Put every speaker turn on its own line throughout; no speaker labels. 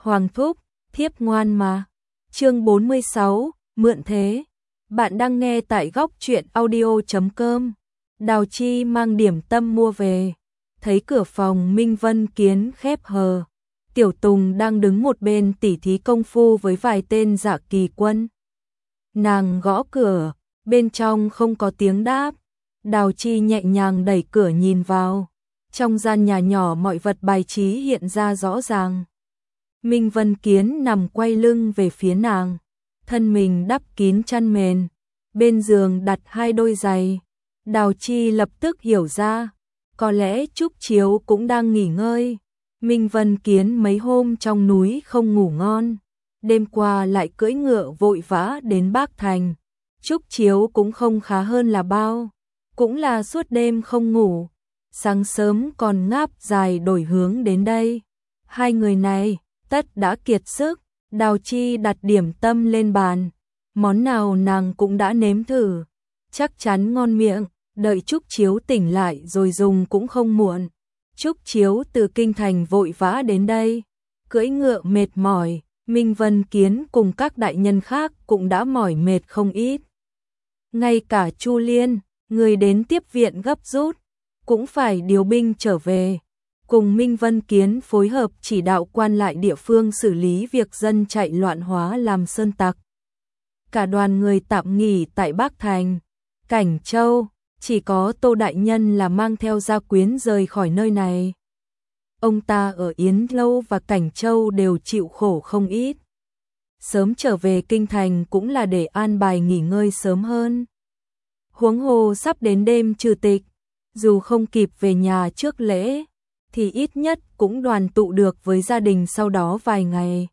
Hoàng thúc, thiếp ngoan mà. Chương 46, mượn thế. Bạn đang nghe tại góc truyện audio.com. Đào Chi mang điểm tâm mua về, thấy cửa phòng Minh Vân Kiến khép hờ. Tiểu Tùng đang đứng một bên tỉ thí công phu với vài tên dạ kỳ quân. Nàng gõ cửa, bên trong không có tiếng đáp. Đào Chi nhẹ nhàng đẩy cửa nhìn vào. Trong gian nhà nhỏ mọi vật bài trí hiện ra rõ ràng. Minh Vân Kiến nằm quay lưng về phía nàng, thân mình đắp kín chăn mền, bên giường đặt hai đôi giày. Đào Chi lập tức hiểu ra, có lẽ Trúc Chiếu cũng đang nghỉ ngơi. Minh Vân Kiến mấy hôm trong núi không ngủ ngon, đêm qua lại cưỡi ngựa vội vã đến Bác Thành. Trúc Chiếu cũng không khá hơn là bao, cũng là suốt đêm không ngủ, sáng sớm còn ngáp dài đổi hướng đến đây. Hai người này tất đã kiệt sức. Đào Chi đặt điểm tâm lên bàn, món nào nàng cũng đã nếm thử, chắc chắn ngon miệng. Đợi Trúc Chiếu tỉnh lại rồi dùng cũng không muộn. Trúc Chiếu từ kinh thành vội vã đến đây, cưỡi ngựa mệt mỏi. Minh Vân Kiến cùng các đại nhân khác cũng đã mỏi mệt không ít. Ngay cả Chu Liên, người đến tiếp viện gấp rút, cũng phải điều binh trở về, cùng Minh Vân Kiến phối hợp chỉ đạo quan lại địa phương xử lý việc dân chạy loạn hóa làm sơn tặc. Cả đoàn người tạm nghỉ tại Bác Thành, Cảnh Châu, chỉ có Tô Đại Nhân là mang theo gia quyến rời khỏi nơi này. Ông ta ở Yến Lâu và Cảnh Châu đều chịu khổ không ít. Sớm trở về kinh thành cũng là để an bài nghỉ ngơi sớm hơn. Huống hồ sắp đến đêm trừ tịch, dù không kịp về nhà trước lễ, thì ít nhất cũng đoàn tụ được với gia đình sau đó vài ngày.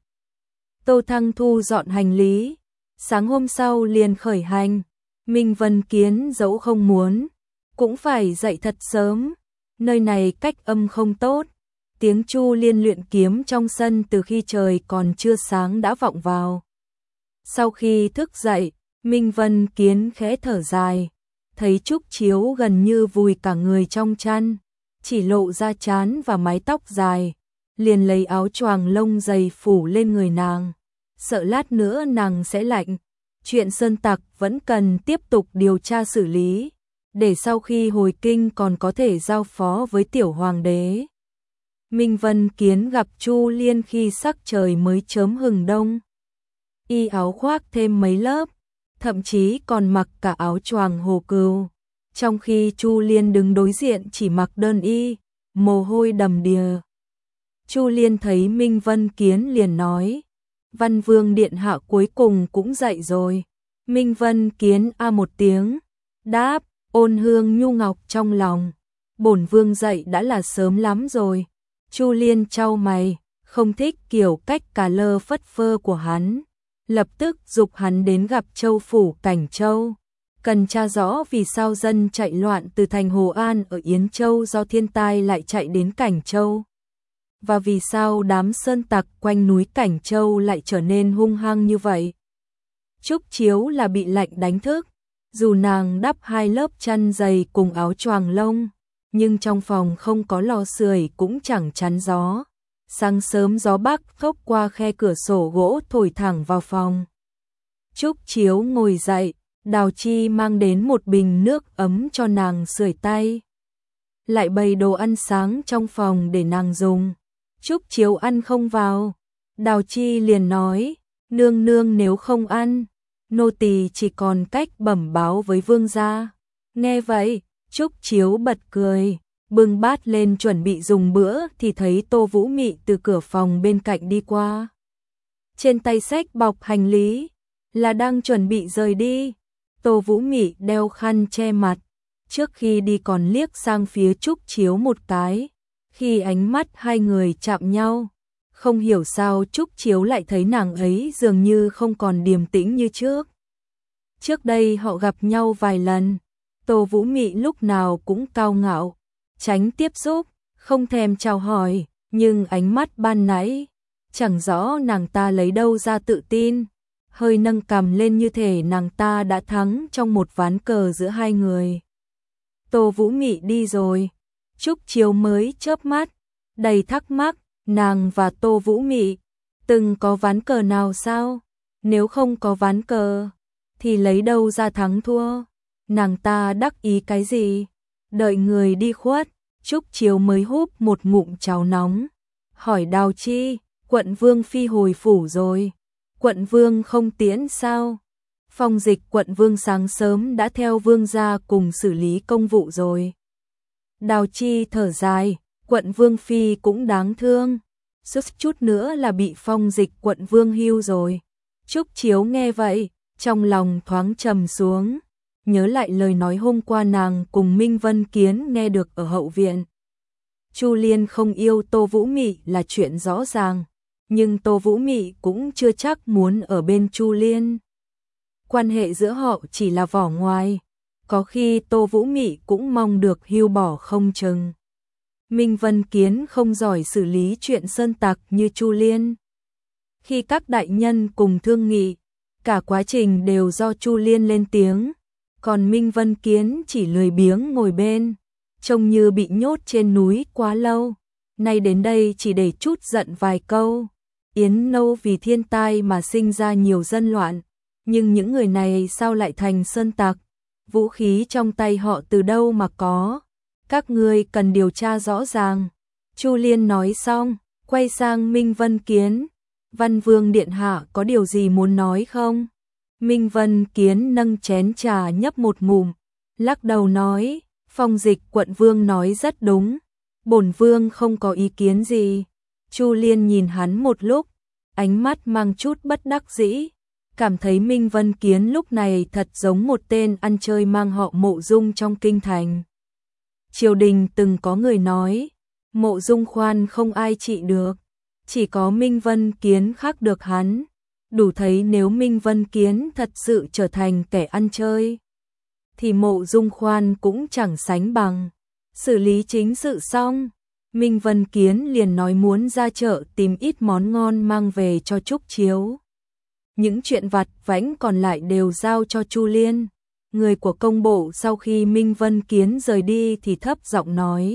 Tô Thăng thu dọn hành lý, sáng hôm sau liền khởi hành. Minh Vân Kiến dẫu không muốn, cũng phải dậy thật sớm, nơi này cách âm không tốt. Tiếng Chu Liên luyện kiếm trong sân từ khi trời còn chưa sáng đã vọng vào. Sau khi thức dậy, Minh Vân Kiến khẽ thở dài, thấy Trúc Chiếu gần như vùi cả người trong chăn, chỉ lộ ra trán và mái tóc dài, liền lấy áo choàng lông dày phủ lên người nàng, sợ lát nữa nàng sẽ lạnh. Chuyện sơn tặc vẫn cần tiếp tục điều tra xử lý, để sau khi hồi kinh còn có thể giao phó với tiểu hoàng đế. Minh Vân Kiến gặp Chu Liên khi sắc trời mới chớm hừng đông. Y áo khoác thêm mấy lớp, thậm chí còn mặc cả áo choàng hồ cừu, trong khi Chu Liên đứng đối diện chỉ mặc đơn y, mồ hôi đầm đìa. Chu Liên thấy Minh Vân Kiến liền nói: Văn Vương điện hạ cuối cùng cũng dậy rồi. Minh Vân Kiến a một tiếng, đáp, ôn hương nhu ngọc trong lòng. Bổn vương dậy đã là sớm lắm rồi. Chu Liên chau mày, không thích kiểu cách cà lơ phất phơ của hắn, lập tức giục hắn đến gặp Châu phủ Cảnh Châu, cần tra rõ vì sao dân chạy loạn từ thành Hồ An ở Yến Châu do thiên tai lại chạy đến Cảnh Châu, và vì sao đám sơn tặc quanh núi Cảnh Châu lại trở nên hung hăng như vậy. Trúc Chiếu là bị lạnh đánh thức, dù nàng đắp hai lớp chăn dày cùng áo choàng lông, nhưng trong phòng không có lò sưởi cũng chẳng chắn gió. Sáng sớm gió bắc thốc qua khe cửa sổ gỗ thổi thẳng vào phòng. Trúc Chiếu ngồi dậy, Đào Chi mang đến một bình nước ấm cho nàng sưởi tay, lại bày đồ ăn sáng trong phòng để nàng dùng. Trúc Chiếu ăn không vào, Đào Chi liền nói, nương nương nếu không ăn, nô tỳ chỉ còn cách bẩm báo với vương gia. Nghe vậy, Trúc Chiếu bật cười, bưng bát lên chuẩn bị dùng bữa thì thấy Tô Vũ Mị từ cửa phòng bên cạnh đi qua. Trên tay xách bọc hành lý, là đang chuẩn bị rời đi. Tô Vũ Mị đeo khăn che mặt, trước khi đi còn liếc sang phía Trúc Chiếu một cái. Khi ánh mắt hai người chạm nhau, không hiểu sao Trúc Chiếu lại thấy nàng ấy dường như không còn điềm tĩnh như trước. Trước đây họ gặp nhau vài lần, Tô Vũ Mị lúc nào cũng cao ngạo, tránh tiếp xúc, không thèm chào hỏi, nhưng ánh mắt ban nãy, chẳng rõ nàng ta lấy đâu ra tự tin, hơi nâng cằm lên như thể nàng ta đã thắng trong một ván cờ giữa hai người. Tô Vũ Mị đi rồi, Trúc Chiếu mới chớp mắt, đầy thắc mắc, nàng và Tô Vũ Mị Từng có ván cờ nào sao? Nếu không có ván cờ, thì lấy đâu ra thắng thua? Nàng ta đắc ý cái gì? Đợi người đi khuất, Trúc Chiếu mới húp một ngụm cháo nóng. Hỏi Đào Chi, quận vương phi hồi phủ rồi. Quận vương không tiễn sao? Phong Dịch quận vương sáng sớm đã theo vương gia cùng xử lý công vụ rồi. Đào Chi thở dài, quận vương phi cũng đáng thương. Suốt chút nữa là bị Phong Dịch quận vương hưu rồi. Trúc Chiếu nghe vậy, trong lòng thoáng trầm xuống. Nhớ lại lời nói hôm qua nàng cùng Minh Vân Kiến nghe được ở hậu viện. Chu Liên không yêu Tô Vũ Mị là chuyện rõ ràng, nhưng Tô Vũ Mị cũng chưa chắc muốn ở bên Chu Liên. Quan hệ giữa họ chỉ là vỏ ngoài, có khi Tô Vũ Mị cũng mong được hưu bỏ không chừng. Minh Vân Kiến không giỏi xử lý chuyện sơn tặc như Chu Liên. Khi các đại nhân cùng thương nghị, cả quá trình đều do Chu Liên lên tiếng, còn Minh Vân Kiến chỉ lười biếng ngồi bên, trông như bị nhốt trên núi quá lâu, nay đến đây chỉ để chút giận vài câu. Yến Nâu vì thiên tai mà sinh ra nhiều dân loạn, nhưng những người này sao lại thành sơn tặc? Vũ khí trong tay họ từ đâu mà có? Các ngươi cần điều tra rõ ràng. Chu Liên nói xong, quay sang Minh Vân Kiến. Văn Vương điện hạ có điều gì muốn nói không? Minh Vân Kiến nâng chén trà nhấp một ngụm, lắc đầu nói, Phong Dịch quận vương nói rất đúng, bổn vương không có ý kiến gì. Chu Liên nhìn hắn một lúc, ánh mắt mang chút bất đắc dĩ, cảm thấy Minh Vân Kiến lúc này thật giống một tên ăn chơi mang họ Mộ Dung trong kinh thành. Triều đình từng có người nói, Mộ Dung khoan không ai trị được, chỉ có Minh Vân Kiến khác được hắn. Đủ thấy nếu Minh Vân Kiến thật sự trở thành kẻ ăn chơi, thì Mộ Dung khoan cũng chẳng sánh bằng. Xử lý chính sự xong, Minh Vân Kiến liền nói muốn ra chợ tìm ít món ngon mang về cho Trúc Chiếu. Những chuyện vặt vãnh còn lại đều giao cho Chu Liên. Người của công bộ sau khi Minh Vân Kiến rời đi thì thấp giọng nói,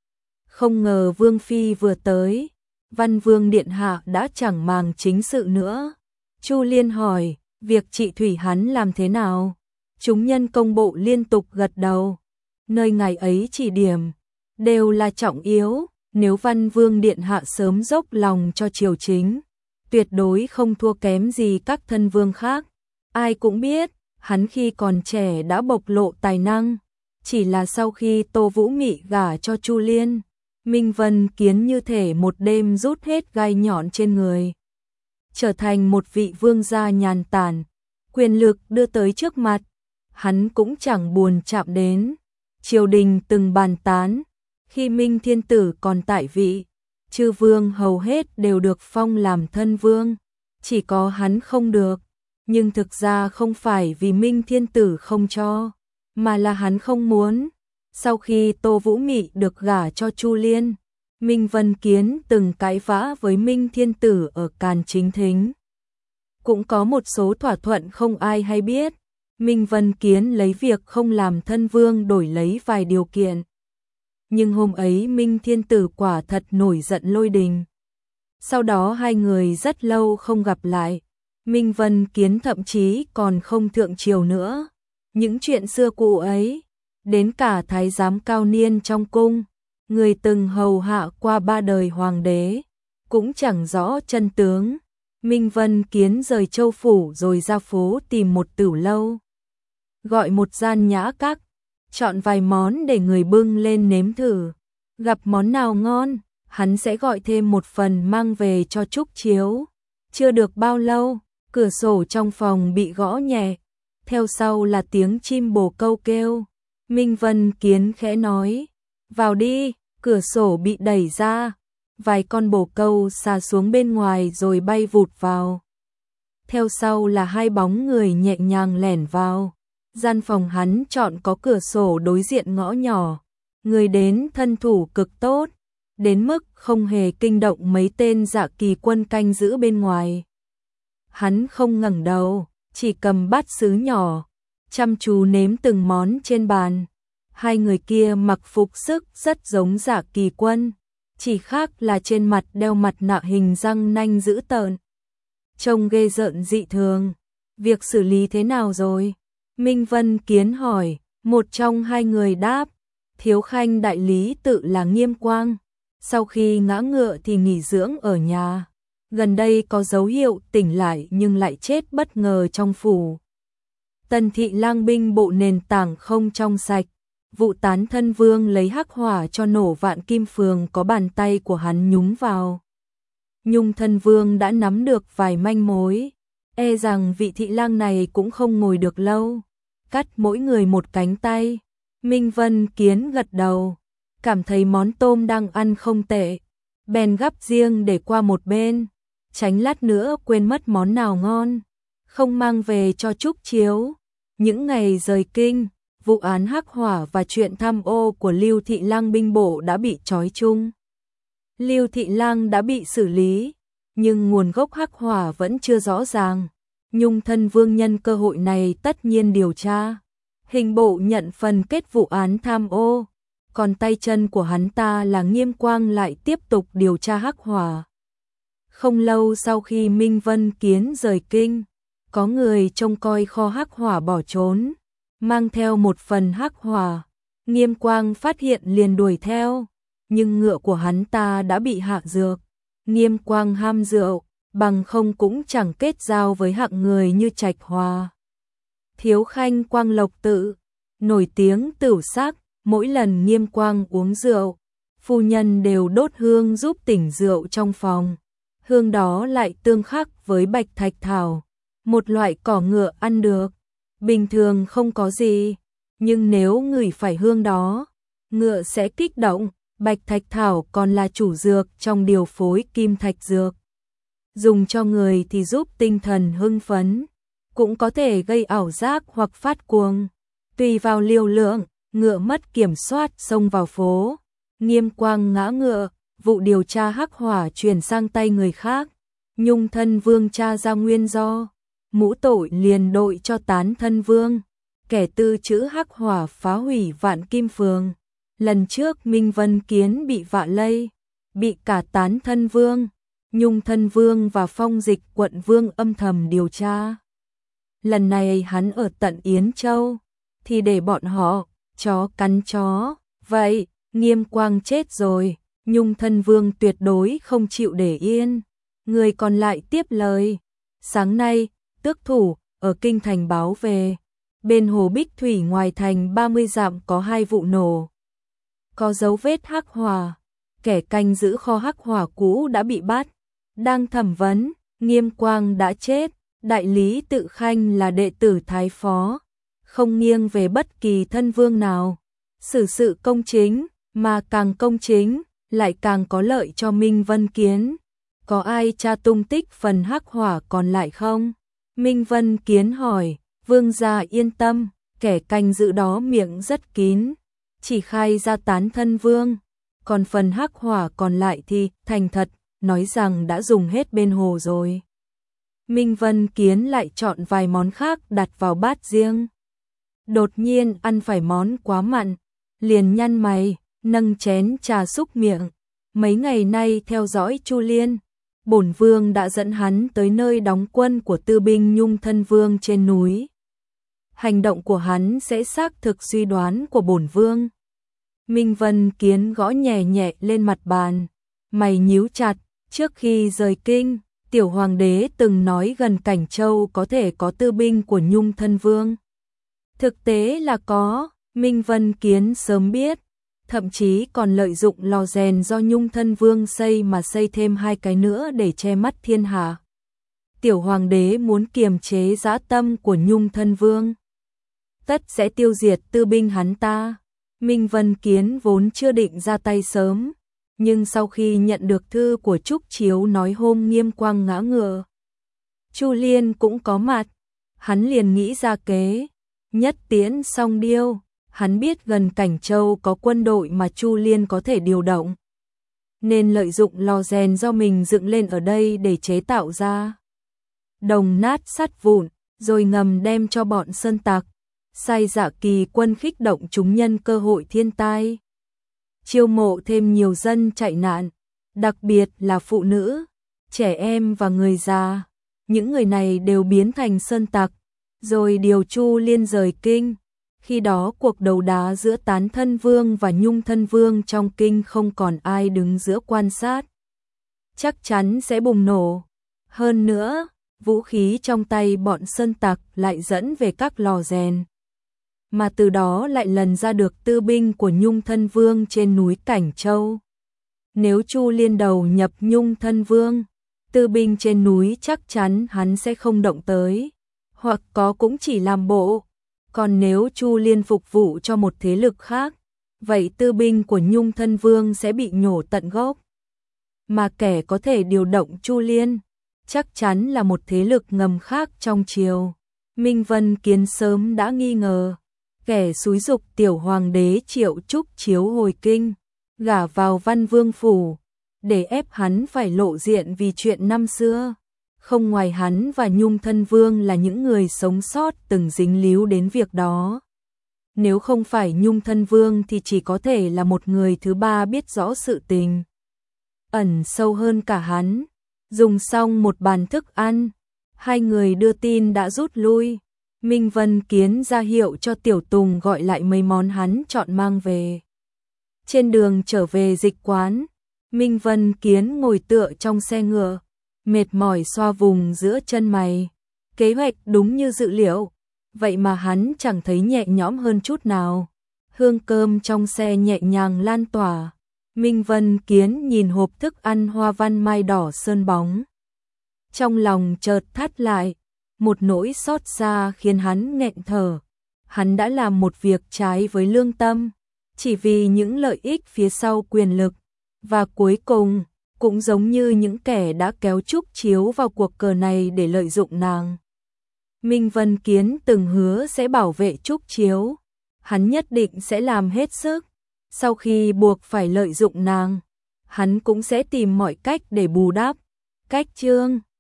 không ngờ Vương Phi vừa tới, Văn Vương điện hạ đã chẳng màng chính sự nữa. Chu Liên hỏi, việc trị thủy hắn làm thế nào? Chúng nhân công bộ liên tục gật đầu. Nơi ngài ấy chỉ điểm, đều là trọng yếu, nếu Văn Vương điện hạ sớm dốc lòng cho triều chính, tuyệt đối không thua kém gì các thân vương khác. Ai cũng biết, hắn khi còn trẻ đã bộc lộ tài năng, chỉ là sau khi Tô Vũ Mị gả cho Chu Liên, Minh Vân Kiến như thể một đêm rút hết gai nhọn trên người, trở thành một vị vương gia nhàn tản, quyền lực đưa tới trước mặt, hắn cũng chẳng buồn chạm đến. Triều đình từng bàn tán, khi Minh Thiên Tử còn tại vị, chư vương hầu hết đều được phong làm thân vương, chỉ có hắn không được. Nhưng thực ra không phải vì Minh Thiên Tử không cho, mà là hắn không muốn. Sau khi Tô Vũ Mị được gả cho Chu Liên, Minh Vân Kiến từng cãi vã với Minh Thiên Tử ở Càn Chính Thính. Cũng có một số thỏa thuận không ai hay biết. Minh Vân Kiến lấy việc không làm thân vương đổi lấy vài điều kiện. Nhưng hôm ấy Minh Thiên Tử quả thật nổi giận lôi đình. Sau đó hai người rất lâu không gặp lại. Minh Vân Kiến thậm chí còn không thượng triều nữa. Những chuyện xưa cũ ấy, đến cả thái giám cao niên trong cung, người từng hầu hạ qua 3 đời hoàng đế, cũng chẳng rõ chân tướng. Minh Vân Kiến rời châu phủ rồi ra phố tìm một tửu lâu, gọi một gian nhã các, chọn vài món để người bưng lên nếm thử. Gặp món nào ngon, hắn sẽ gọi thêm một phần mang về cho Trúc Chiếu. Chưa được bao lâu, cửa sổ trong phòng bị gõ nhẹ, theo sau là tiếng chim bồ câu kêu. Minh Vân Kiến khẽ nói, vào đi. Cửa sổ bị đẩy ra, vài con bồ câu xà xuống bên ngoài rồi bay vụt vào. Theo sau là hai bóng người nhẹ nhàng lẻn vào. Gian phòng hắn chọn có cửa sổ đối diện ngõ nhỏ, người đến thân thủ cực tốt, đến mức không hề kinh động mấy tên dạ kỳ quân canh giữ bên ngoài. Hắn không ngẩng đầu, chỉ cầm bát sứ nhỏ, chăm chú nếm từng món trên bàn. Hai người kia mặc phục sức rất giống dạ kỳ quân, chỉ khác là trên mặt đeo mặt nạ hình răng nanh dữ tợn. Trông ghê rợn dị thường. Việc xử lý thế nào rồi? Minh Vân Kiến hỏi, một trong hai người đáp, Thiếu Khanh đại lý tự là Nghiêm Quang, sau khi ngã ngựa thì nghỉ dưỡng ở nhà. Gần đây có dấu hiệu tỉnh lại nhưng lại chết bất ngờ trong phủ. Tần Thị Lang binh bộ nền tảng không trong sạch. Vụ Tán Thân Vương lấy hắc hỏa cho nổ Vạn Kim Phường có bàn tay của hắn nhúng vào. Nhung Thân Vương đã nắm được vài manh mối, e rằng vị thị lang này cũng không ngồi được lâu. Cắt mỗi người một cánh tay. Minh Vân Kiến gật đầu, cảm thấy món tôm đang ăn không tệ, bèn gắp riêng để qua một bên, tránh lát nữa quên mất món nào ngon, không mang về cho Trúc Chiếu. Những ngày rời kinh, vụ án hắc hỏa và chuyện tham ô của Lưu Thị Lang binh bộ đã bị trói chung. Lưu Thị Lang đã bị xử lý, nhưng nguồn gốc hắc hỏa vẫn chưa rõ ràng. Nhung Thân Vương nhân cơ hội này tất nhiên điều tra. Hình bộ nhận phần kết vụ án tham ô, còn tay chân của hắn ta là Nghiêm Quang lại tiếp tục điều tra hắc hỏa. Không lâu sau khi Minh Vân Kiến rời kinh, có người trông coi kho hắc hỏa bỏ trốn, mang theo một phần hắc hỏa. Nghiêm Quang phát hiện liền đuổi theo, nhưng ngựa của hắn ta đã bị hạ dược. Nghiêm Quang ham rượu, bằng không cũng chẳng kết giao với hạng người như Trạch Hòa. Thiếu Khanh Quang Lộc Tự, nổi tiếng tửu sắc, mỗi lần Nghiêm Quang uống rượu, phu nhân đều đốt hương giúp tỉnh rượu trong phòng. Hương đó lại tương khắc với bạch thạch thảo, một loại cỏ ngựa ăn được, bình thường không có gì, nhưng nếu ngửi phải hương đó, ngựa sẽ kích động. Bạch thạch thảo còn là chủ dược trong điều phối kim thạch dược. Dùng cho người thì giúp tinh thần hưng phấn, cũng có thể gây ảo giác hoặc phát cuồng. Tùy vào liều lượng, ngựa mất kiểm soát xông vào phố. Nghiêm Quang ngã ngựa, vụ điều tra hắc hỏa chuyển sang tay người khác. Nhung Thân Vương tra ra nguyên do, mũ tội liền đội cho Tán Thân Vương, kẻ tư trữ hắc hỏa phá hủy Vạn Kim Phường. Lần trước Minh Vân Kiến bị vạ lây, bị cả Tán Thân Vương, Nhung Thân Vương và Phong Dịch Quận Vương âm thầm điều tra. Lần này hắn ở tận Yến Châu, thì để bọn họ chó cắn chó. Vậy, Nghiêm Quang chết rồi, Nhung Thân Vương tuyệt đối không chịu để yên. Người còn lại tiếp lời. Sáng nay, tước thủ ở kinh thành báo về, bên hồ Bích Thủy ngoài thành 30 dặm có 2 vụ nổ. Có dấu vết hắc hỏa, kẻ canh giữ kho hắc hỏa cũ đã bị bắt, đang thẩm vấn. Nghiêm Quang đã chết, đại lý Tự Khanh là đệ tử thái phó, không nghiêng về bất kỳ thân vương nào, xử sự công chính, mà càng công chính lại càng có lợi cho Minh Vân Kiến. Có ai tra tung tích phần hắc hỏa còn lại không? Minh Vân Kiến hỏi. Vương gia yên tâm, kẻ canh giữ đó miệng rất kín, chỉ khai ra Tán Thân Vương, còn phần hắc hỏa còn lại thì thành thật nói rằng đã dùng hết bên hồ rồi. Minh Vân Kiến lại chọn vài món khác đặt vào bát riêng. Đột nhiên ăn phải món quá mặn, liền nhăn mày, nâng chén trà xúc miệng. Mấy ngày nay theo dõi Chu Liên, bổn vương đã dẫn hắn tới nơi đóng quân của tư binh Nhung Thân Vương trên núi. Hành động của hắn sẽ xác thực suy đoán của bổn vương. Minh Vân Kiến gõ nhẹ nhẹ lên mặt bàn, mày nhíu chặt. Trước khi rời kinh, tiểu hoàng đế từng nói gần Cảnh Châu có thể có tư binh của Nhung Thân Vương. Thực tế là có, Minh Vân Kiến sớm biết, thậm chí còn lợi dụng lò rèn do Nhung Thân Vương xây mà xây thêm 2 cái nữa để che mắt thiên hạ. Tiểu hoàng đế muốn kiềm chế dã tâm của Nhung Thân Vương, tất sẽ tiêu diệt tư binh hắn ta. Minh Vân Kiến vốn chưa định ra tay sớm, nhưng sau khi nhận được thư của Trúc Chiếu nói hôm Nghiêm Quang ngã ngựa, Chu Liên cũng có mặt, hắn liền nghĩ ra kế, nhất tiễn song điêu. Hắn biết gần Cảnh Châu có quân đội mà Chu Liên có thể điều động, nên lợi dụng lò rèn do mình dựng lên ở đây để chế tạo ra đồng nát sắt vụn, rồi ngầm đem cho bọn sơn tặc, sai Dạ Kỳ quân khích động chúng nhân cơ hội thiên tai. chiêu mộ thêm nhiều dân chạy nạn, đặc biệt là phụ nữ, trẻ em và người già. Những người này đều biến thành sơn tặc, rồi điều Chu Liên rời kinh. Khi đó cuộc đấu đá giữa Tán Thân Vương và Nhung Thân Vương trong kinh không còn ai đứng giữa quan sát. Chắc chắn sẽ bùng nổ. Hơn nữa, vũ khí trong tay bọn sơn tặc lại dẫn về các lò rèn, mà từ đó lại lần ra được tư binh của Nhung Thân Vương trên núi Cảnh Châu. Nếu Chu Liên đầu nhập Nhung Thân Vương, tư binh trên núi chắc chắn hắn sẽ không động tới, hoặc có cũng chỉ làm bộ. Còn nếu Chu Liên phục vụ cho một thế lực khác, vậy tư binh của Nhung Thân Vương sẽ bị nhổ tận gốc. Mà kẻ có thể điều động Chu Liên, chắc chắn là một thế lực ngầm khác trong triều. Minh Vân Kiến sớm đã nghi ngờ, kẻ xúi giục tiểu hoàng đế Triệu Trúc Chiếu hồi kinh, gả vào Văn Vương phủ, để ép hắn phải lộ diện vì chuyện năm xưa. Không ngoài hắn và Nhung Thân Vương là những người sống sót từng dính líu đến việc đó. Nếu không phải Nhung Thân Vương thì chỉ có thể là một người thứ ba biết rõ sự tình ẩn sâu hơn cả hắn. Dùng xong một bàn thức ăn, hai người đưa tin đã rút lui. Minh Vân Kiến ra hiệu cho Tiểu Tùng gọi lại mấy món hắn chọn mang về. Trên đường trở về dịch quán, Minh Vân Kiến ngồi tựa trong xe ngựa, mệt mỏi xoa vùng giữa chân mày. Kế hoạch đúng như dự liệu, vậy mà hắn chẳng thấy nhẹ nhõm hơn chút nào. Hương cơm trong xe nhẹ nhàng lan tỏa. Minh Vân Kiến nhìn hộp thức ăn hoa văn mai đỏ sơn bóng. Trong lòng chợt thắt lại, một nỗi xót xa khiến hắn nghẹn thở. Hắn đã làm một việc trái với lương tâm, chỉ vì những lợi ích phía sau quyền lực, và cuối cùng, cũng giống như những kẻ đã kéo Trúc Chiếu vào cuộc cờ này để lợi dụng nàng. Minh Vân Kiến từng hứa sẽ bảo vệ Trúc Chiếu, hắn nhất định sẽ làm hết sức. Sau khi buộc phải lợi dụng nàng, hắn cũng sẽ tìm mọi cách để bù đắp. Cách chương